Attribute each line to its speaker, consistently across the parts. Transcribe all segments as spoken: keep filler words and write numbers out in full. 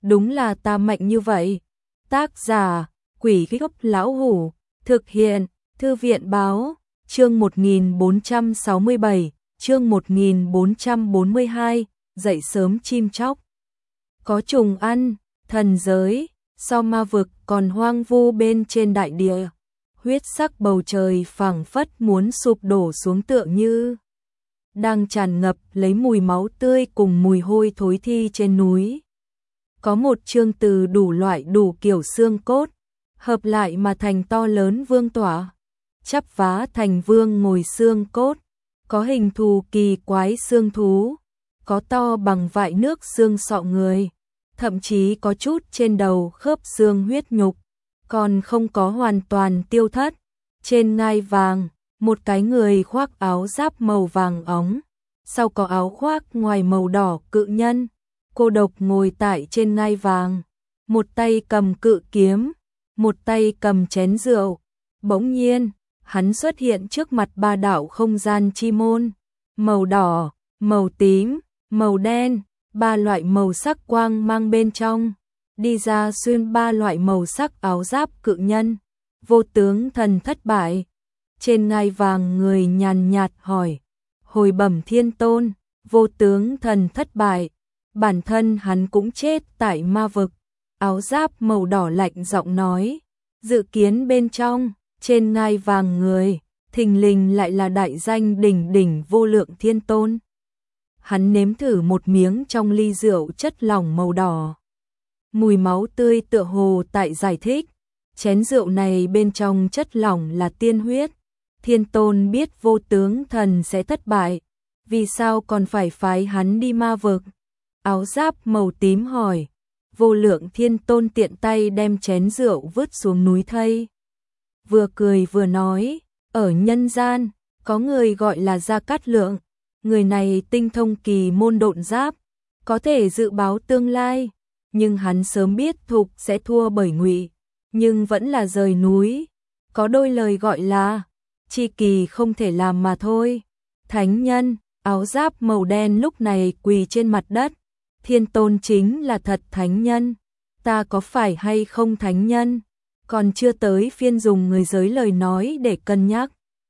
Speaker 1: đúng là ta mạnh như vậy. Tác giả, Quỷ Gốc Lão Hủ, thực hiện, Thư viện Báo, chương một nghìn bốn trăm sáu mươi bảy, chương một nghìn bốn trăm bốn mươi hai, dậy sớm chim chóc. Có trùng ăn, thần giới, so ma vực còn hoang vu bên trên đại địa. Huyết sắc bầu trời phảng phất muốn sụp đổ xuống tựa như đang tràn ngập lấy mùi máu tươi cùng mùi hôi thối thi trên núi. Có một chương từ đủ loại đủ kiểu xương cốt, hợp lại mà thành to lớn vương tỏa, chắp vá thành vương ngồi xương cốt, có hình thù kỳ quái xương thú, có to bằng vại nước xương sọ người, thậm chí có chút trên đầu khớp xương huyết nhục, còn không có hoàn toàn tiêu thất. Trên ngai vàng, một cái người khoác áo giáp màu vàng óng, sau có áo khoác ngoài màu đỏ cự nhân, cô độc ngồi tại trên ngai vàng, một tay cầm cự kiếm, một tay cầm chén rượu. Bỗng nhiên, hắn xuất hiện trước mặt ba đạo không gian chi môn, màu đỏ, màu tím, màu đen, ba loại màu sắc quang mang bên trong, đi ra xuyên ba loại màu sắc áo giáp cự nhân. Vô tướng thần thất bại. Trên ngai vàng người nhàn nhạt hỏi, hồi bẩm thiên tôn, vô tướng thần thất bại, bản thân hắn cũng chết tại ma vực. Áo giáp màu đỏ lạnh giọng nói, dự kiến bên trong, trên ngai vàng người, thình lình lại là đại danh đỉnh đỉnh vô lượng thiên tôn. Hắn nếm thử một miếng trong ly rượu chất lỏng màu đỏ. Mùi máu tươi tựa hồ tại giải thích, chén rượu này bên trong chất lỏng là tiên huyết. Thiên tôn biết vô tướng thần sẽ thất bại, vì sao còn phải phái hắn đi ma vực? Áo giáp màu tím hỏi. Vô lượng thiên tôn tiện tay đem chén rượu vứt xuống núi thây. Vừa cười vừa nói, ở nhân gian, có người gọi là Gia Cát Lượng, người này tinh thông kỳ môn độn giáp, có thể dự báo tương lai, nhưng hắn sớm biết Thục sẽ thua bởi Ngụy, nhưng vẫn là rời núi. Có đôi lời gọi là chi kỳ không thể làm mà thôi. Thánh nhân, áo giáp màu đen lúc này quỳ trên mặt đất. Thiên tôn chính là thật thánh nhân, ta có phải hay không thánh nhân, còn chưa tới phiên dùng người giới lời nói để cân nhắc.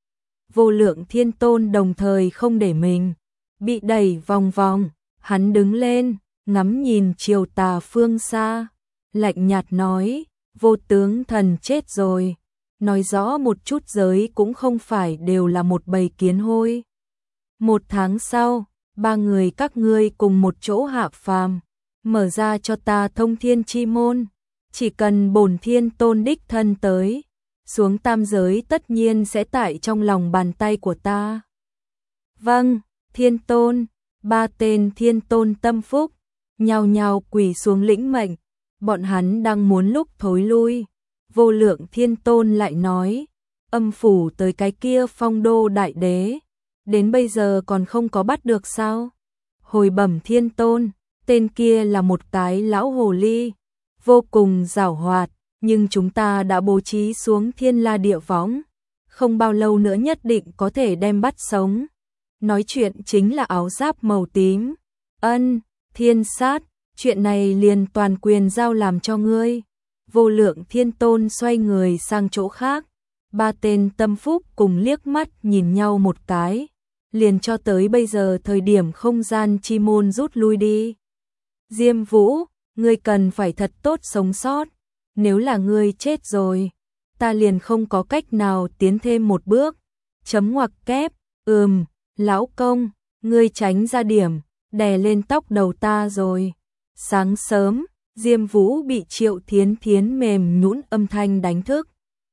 Speaker 1: Vô lượng thiên tôn đồng thời không để mình bị đẩy vòng vòng, hắn đứng lên, ngắm nhìn chiều tà phương xa, lạnh nhạt nói, vô tướng thần chết rồi, nói rõ một chút giới cũng không phải đều là một bầy kiến hôi. Một tháng sau, ba người các ngươi cùng một chỗ hạ phàm, mở ra cho ta thông thiên chi môn, chỉ cần bổn thiên tôn đích thân tới, xuống tam giới tất nhiên sẽ tại trong lòng bàn tay của ta. Vâng, thiên tôn. Ba tên thiên tôn tâm phúc, nhao nhao quỳ xuống lĩnh mệnh, bọn hắn đang muốn lúc thối lui. Vô lượng thiên tôn lại nói, âm phủ tới cái kia phong đô đại đế, đến bây giờ còn không có bắt được sao? Hồi bẩm thiên tôn, tên kia là một cái lão hồ ly, vô cùng giảo hoạt, nhưng chúng ta đã bố trí xuống thiên la địa võng, không bao lâu nữa nhất định có thể đem bắt sống. Nói chuyện chính là áo giáp màu tím. Ân, thiên sát, chuyện này liền toàn quyền giao làm cho ngươi. Vô lượng thiên tôn xoay người sang chỗ khác, ba tên tâm phúc cùng liếc mắt nhìn nhau một cái, liền cho tới bây giờ thời điểm không gian chi môn rút lui đi. Diêm Vũ, ngươi cần phải thật tốt sống sót, nếu là ngươi chết rồi, ta liền không có cách nào tiến thêm một bước. Chấm ngoặc kép, ừm, lão công, ngươi tránh ra điểm, đè lên tóc đầu ta rồi. Sáng sớm, Diêm Vũ bị Triệu Thiến Thiến mềm nhũn âm thanh đánh thức.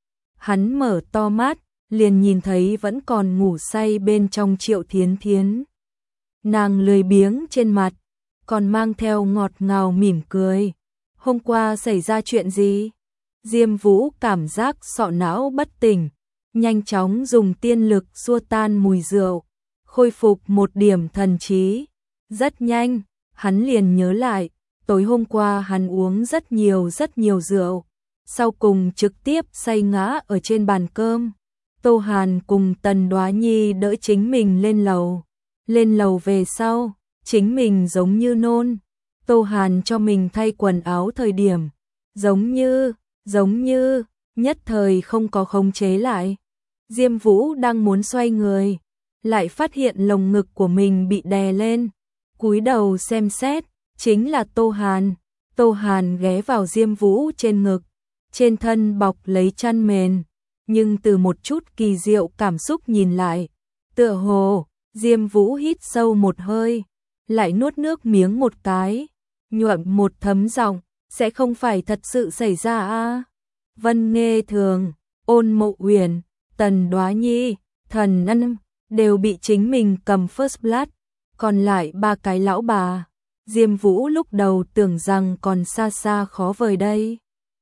Speaker 1: Hắn mở to mắt, liền nhìn thấy vẫn còn ngủ say bên trong Triệu Thiến Thiến. Nàng lười biếng trên mặt, còn mang theo ngọt ngào mỉm cười. Hôm qua xảy ra chuyện gì? Diêm Vũ cảm giác sọ não bất tỉnh, nhanh chóng dùng tiên lực xua tan mùi rượu, khôi phục một điểm thần trí. Rất nhanh, hắn liền nhớ lại, tối hôm qua hắn uống rất nhiều rất nhiều rượu, sau cùng trực tiếp say ngã ở trên bàn cơm. Tô Hàn cùng Tần Đoá Nhi đỡ chính mình lên lầu. Lên lầu về sau, chính mình giống như nôn. Tô Hàn cho mình thay quần áo thời điểm, giống như, giống như, nhất thời không có khống chế lại. Diêm Vũ đang muốn xoay người, lại phát hiện lồng ngực của mình bị đè lên, cúi đầu xem xét, chính là Tô Hàn. Tô Hàn ghé vào Diêm Vũ trên ngực, trên thân bọc lấy chăn mền, nhưng từ một chút kỳ diệu cảm xúc nhìn lại, tựa hồ, Diêm Vũ hít sâu một hơi, lại nuốt nước miếng một cái, nhuộm một thấm giọng, sẽ không phải thật sự xảy ra a? À? Vân Nghê Thường, Ôn Mộ Uyển, Tần Đoá Nhi, Thần Ân đều bị chính mình cầm first blood, còn lại ba cái lão bà. Diêm Vũ lúc đầu tưởng rằng còn xa xa khó vời đây.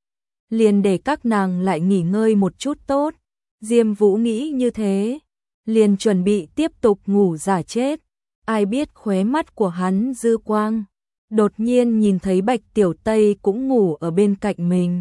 Speaker 1: Liền để các nàng lại nghỉ ngơi một chút tốt. Diêm Vũ nghĩ như thế, liền chuẩn bị tiếp tục ngủ giả chết. Ai biết khóe mắt của hắn dư quang, đột nhiên nhìn thấy Bạch Tiểu Tây cũng ngủ ở bên cạnh mình.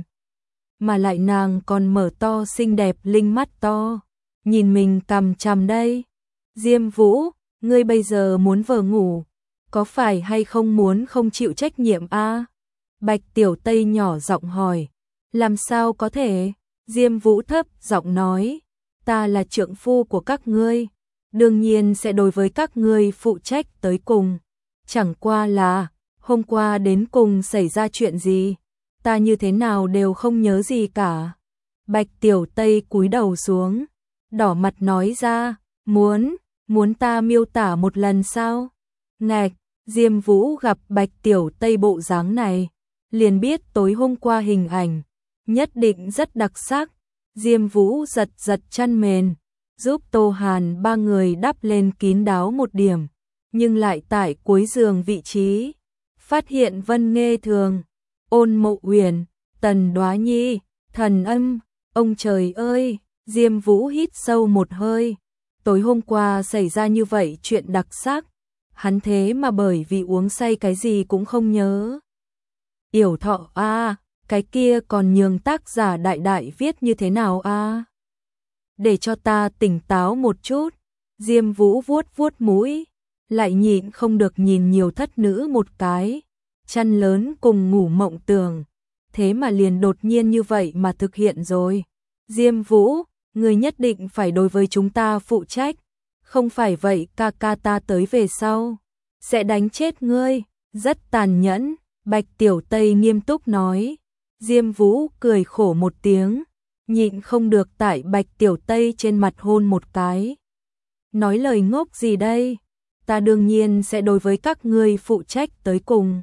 Speaker 1: Mà lại nàng còn mở to xinh đẹp linh mắt to, nhìn mình cằm chằm đây. Diêm Vũ, ngươi bây giờ muốn vờ ngủ, có phải hay không muốn không chịu trách nhiệm a? À? Bạch Tiểu Tây nhỏ giọng hỏi. Làm sao có thể? Diêm Vũ thấp giọng nói, ta là trượng phu của các ngươi, đương nhiên sẽ đối với các ngươi phụ trách tới cùng. Chẳng qua là, hôm qua đến cùng xảy ra chuyện gì, ta như thế nào đều không nhớ gì cả. Bạch Tiểu Tây cúi đầu xuống, đỏ mặt nói ra, muốn, muốn ta miêu tả một lần sao? Ngạch, Diêm Vũ gặp Bạch Tiểu Tây bộ dáng này, liền biết tối hôm qua hình ảnh nhất định rất đặc sắc. Diêm Vũ giật giật chăn mền, giúp Tô Hàn ba người đắp lên kín đáo một điểm, nhưng lại tại cuối giường vị trí, phát hiện Vân Nghê Thường, Ôn Mộ Uyển, Tần Đoá Nhi, Thần Âm. Ông trời ơi, Diêm Vũ hít sâu một hơi, tối hôm qua xảy ra như vậy chuyện đặc sắc, hắn thế mà bởi vì uống say cái gì cũng không nhớ. Yểu Thọ a, à, cái kia còn nhường tác giả đại đại viết như thế nào a? À? Để cho ta tỉnh táo một chút. Diêm Vũ vuốt vuốt mũi, lại nhịn không được nhìn nhiều thất nữ một cái, chăn lớn cùng ngủ mộng tưởng, thế mà liền đột nhiên như vậy mà thực hiện rồi. Diêm Vũ, người nhất định phải đối với chúng ta phụ trách, không phải vậy ca ca ta tới về sau sẽ đánh chết ngươi, rất tàn nhẫn. Bạch Tiểu Tây nghiêm túc nói. Diêm Vũ cười khổ một tiếng, nhịn không được tại Bạch Tiểu Tây trên mặt hôn một cái. Nói lời ngốc gì đây, ta đương nhiên sẽ đối với các ngươi phụ trách tới cùng.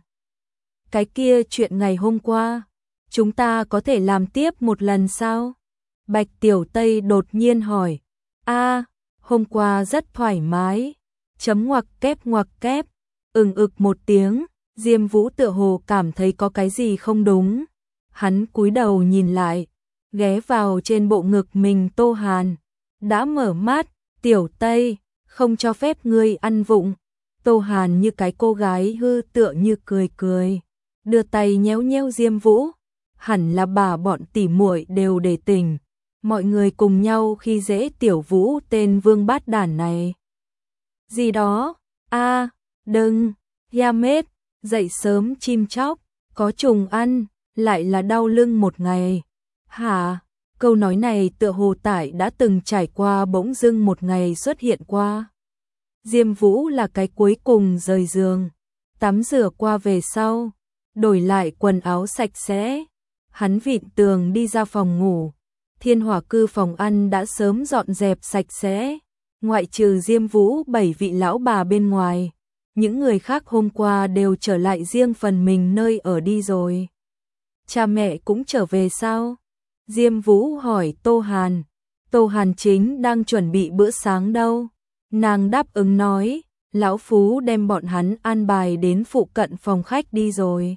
Speaker 1: Cái kia chuyện ngày hôm qua, chúng ta có thể làm tiếp một lần sao? Bạch Tiểu Tây đột nhiên hỏi. A, à, hôm qua rất thoải mái. Chấm ngoặc kép ngoặc kép, ừng ực một tiếng. Diêm Vũ tựa hồ cảm thấy có cái gì không đúng. Hắn cúi đầu nhìn lại, ghé vào trên bộ ngực mình. Tô Hàn đã mở mắt. Tiểu Tây, không cho phép ngươi ăn vụng. Tô Hàn như cái cô gái hư tựa như cười cười, đưa tay nhéo nhéo Diêm Vũ. Hẳn là bà bọn tỉ muội đều để tình, mọi người cùng nhau khi dễ Tiểu Vũ tên vương bát đản này. Gì đó, a, à, đừng, Yamet, dậy sớm chim chóc, có trùng ăn, lại là đau lưng một ngày. Hả? Câu nói này tựa hồ tại đã từng trải qua bỗng dưng một ngày xuất hiện qua. Diêm Vũ là cái cuối cùng rời giường, tắm rửa qua về sau, đổi lại quần áo sạch sẽ. Hắn vịn tường đi ra phòng ngủ. Thiên Hỏa Cư phòng ăn đã sớm dọn dẹp sạch sẽ, ngoại trừ Diêm Vũ bảy vị lão bà bên ngoài. Những người khác hôm qua đều trở lại riêng phần mình nơi ở đi rồi. Cha mẹ cũng trở về sao? Diêm Vũ hỏi Tô Hàn. Tô Hàn chính đang chuẩn bị bữa sáng đâu. Nàng đáp ứng nói, lão Phú đem bọn hắn an bài đến phụ cận phòng khách đi rồi.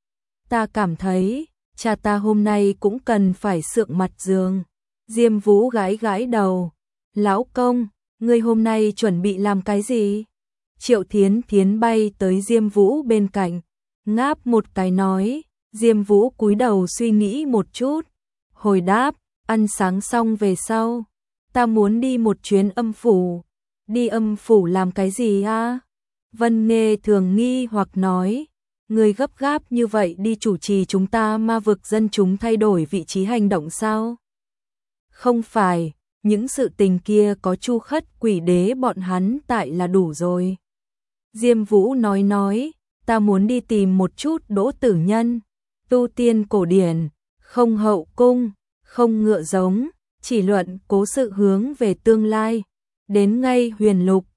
Speaker 1: Ta cảm thấy, cha ta hôm nay cũng cần phải sượng mặt giường. Diêm Vũ gãi gãi đầu. Lão công, ngươi hôm nay chuẩn bị làm cái gì? Triệu Thiến Thiến bay tới Diêm Vũ bên cạnh, ngáp một cái nói. Diêm Vũ cúi đầu suy nghĩ một chút, hồi đáp, ăn sáng xong về sau, ta muốn đi một chuyến âm phủ. Đi âm phủ làm cái gì a? Vân Nghê Thường nghi hoặc nói. Người gấp gáp như vậy đi chủ trì chúng ta ma vực dân chúng thay đổi vị trí hành động sao? Không phải, những sự tình kia có Chu Khất Quỷ Đế bọn hắn tại là đủ rồi. Diêm Vũ nói nói, ta muốn đi tìm một chút Đỗ Tử Nhân, tu tiên cổ điển, không hậu cung, không ngựa giống, chỉ luận cố sự hướng về tương lai, đến ngay huyền lục,